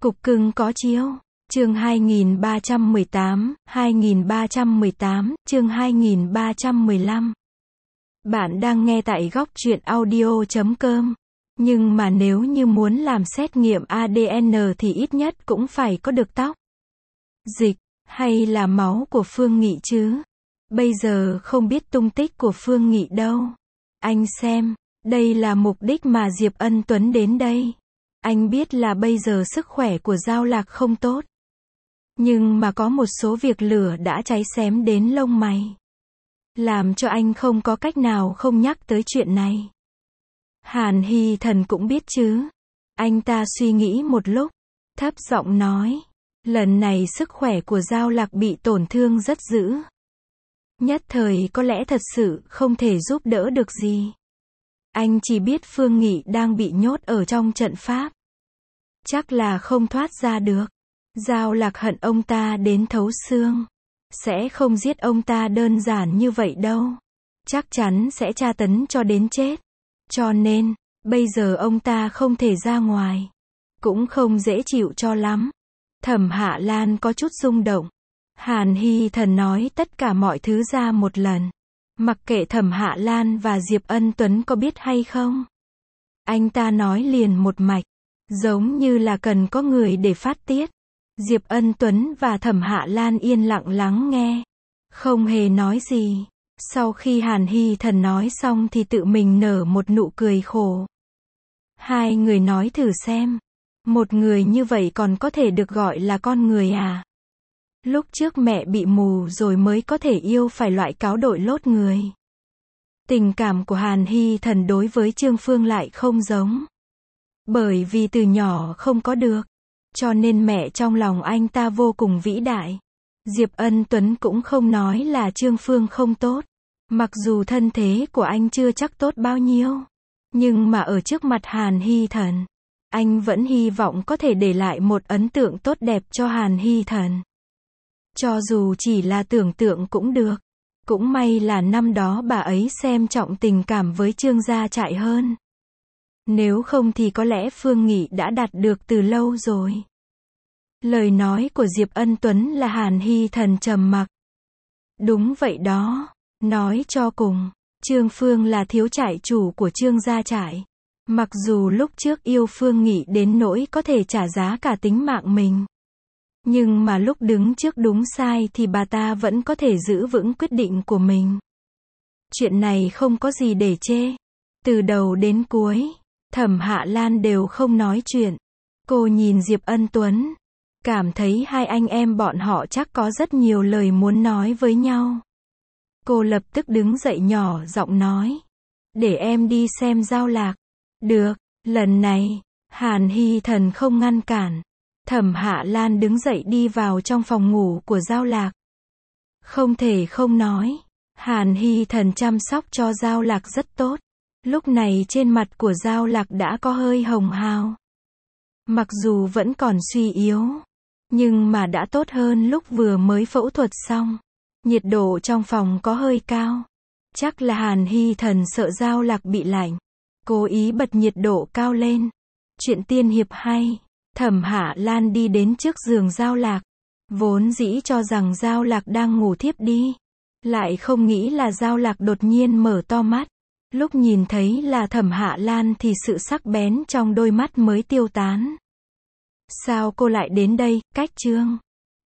Cục cưng có chiếu. Chương 2318, chương 2315. Bạn đang nghe tại góc truyện audio.com. Nhưng mà nếu như muốn làm xét nghiệm ADN thì ít nhất cũng phải có được tóc, dịch, hay là máu của Phương Nghị chứ. Bây giờ không biết tung tích của Phương Nghị đâu. Anh xem, đây là mục đích mà Diệp Ân Tuấn đến đây. Anh biết là bây giờ sức khỏe của Giao Lạc không tốt. Nhưng mà có một số việc lửa đã cháy xém đến lông mày, làm cho anh không có cách nào không nhắc tới chuyện này. Hàn Hy Thần cũng biết chứ. Anh ta suy nghĩ một lúc, thấp giọng nói, lần này sức khỏe của Giao Lạc bị tổn thương rất dữ. Nhất thời có lẽ thật sự không thể giúp đỡ được gì. Anh chỉ biết Phương Nghị đang bị nhốt ở trong trận pháp, chắc là không thoát ra được. Giao Lạc hận ông ta đến thấu xương, sẽ không giết ông ta đơn giản như vậy đâu. Chắc chắn sẽ tra tấn cho đến chết. Cho nên, bây giờ ông ta không thể ra ngoài, cũng không dễ chịu cho lắm. Thẩm Hạ Lan có chút rung động. Hàn Hy Thần nói tất cả mọi thứ ra một lần, mặc kệ Thẩm Hạ Lan và Diệp Ân Tuấn có biết hay không. Anh ta nói liền một mạch, giống như là cần có người để phát tiết. Diệp Ân Tuấn và Thẩm Hạ Lan yên lặng lắng nghe, không hề nói gì. Sau khi Hàn Hy Thần nói xong thì tự mình nở một nụ cười khổ. Hai người nói thử xem, một người như vậy còn có thể được gọi là con người à? Lúc trước mẹ bị mù rồi mới có thể yêu phải loại cáo đội lốt người. Tình cảm của Hàn Hy Thần đối với Trương Phương lại không giống. Bởi vì từ nhỏ không có được, cho nên mẹ trong lòng anh ta vô cùng vĩ đại. Diệp Ân Tuấn cũng không nói là Trương Phương không tốt. Mặc dù thân thế của anh chưa chắc tốt bao nhiêu, nhưng mà ở trước mặt Hàn Hy Thần, anh vẫn hy vọng có thể để lại một ấn tượng tốt đẹp cho Hàn Hy Thần. Cho dù chỉ là tưởng tượng cũng được. Cũng may là năm đó bà ấy xem trọng tình cảm với Trương Gia Trại hơn. Nếu không thì có lẽ Phương Nghị đã đạt được từ lâu rồi. Lời nói của Diệp Ân Tuấn là Hàn Hy Thần trầm mặc. Đúng vậy đó. Nói cho cùng, Trương Phương là thiếu trại chủ của Trương Gia Trại. Mặc dù lúc trước yêu Phương Nghị đến nỗi có thể trả giá cả tính mạng mình, nhưng mà lúc đứng trước đúng sai thì bà ta vẫn có thể giữ vững quyết định của mình. Chuyện này không có gì để chê. Từ đầu đến cuối, Thẩm Hạ Lan đều không nói chuyện. Cô nhìn Diệp Ân Tuấn, cảm thấy hai anh em bọn họ chắc có rất nhiều lời muốn nói với nhau. Cô lập tức đứng dậy nhỏ giọng nói, để em đi xem Giao Lạc. Được, lần này, Hàn Hy Thần không ngăn cản. Thẩm Hạ Lan đứng dậy đi vào trong phòng ngủ của Giao Lạc. Không thể không nói, Hàn Hy Thần chăm sóc cho Giao Lạc rất tốt. Lúc này trên mặt của Giao Lạc đã có hơi hồng hào. Mặc dù vẫn còn suy yếu, nhưng mà đã tốt hơn lúc vừa mới phẫu thuật xong. Nhiệt độ trong phòng có hơi cao. Chắc là Hàn Hy Thần sợ Giao Lạc bị lạnh, cố ý bật nhiệt độ cao lên. Chuyện tiên hiệp hay. Thẩm Hạ Lan đi đến trước giường Giao Lạc. Vốn dĩ cho rằng Giao Lạc đang ngủ thiếp đi, lại không nghĩ là Giao Lạc đột nhiên mở to mắt. Lúc nhìn thấy là Thẩm Hạ Lan thì sự sắc bén trong đôi mắt mới tiêu tán. Sao cô lại đến đây, Cách Trương?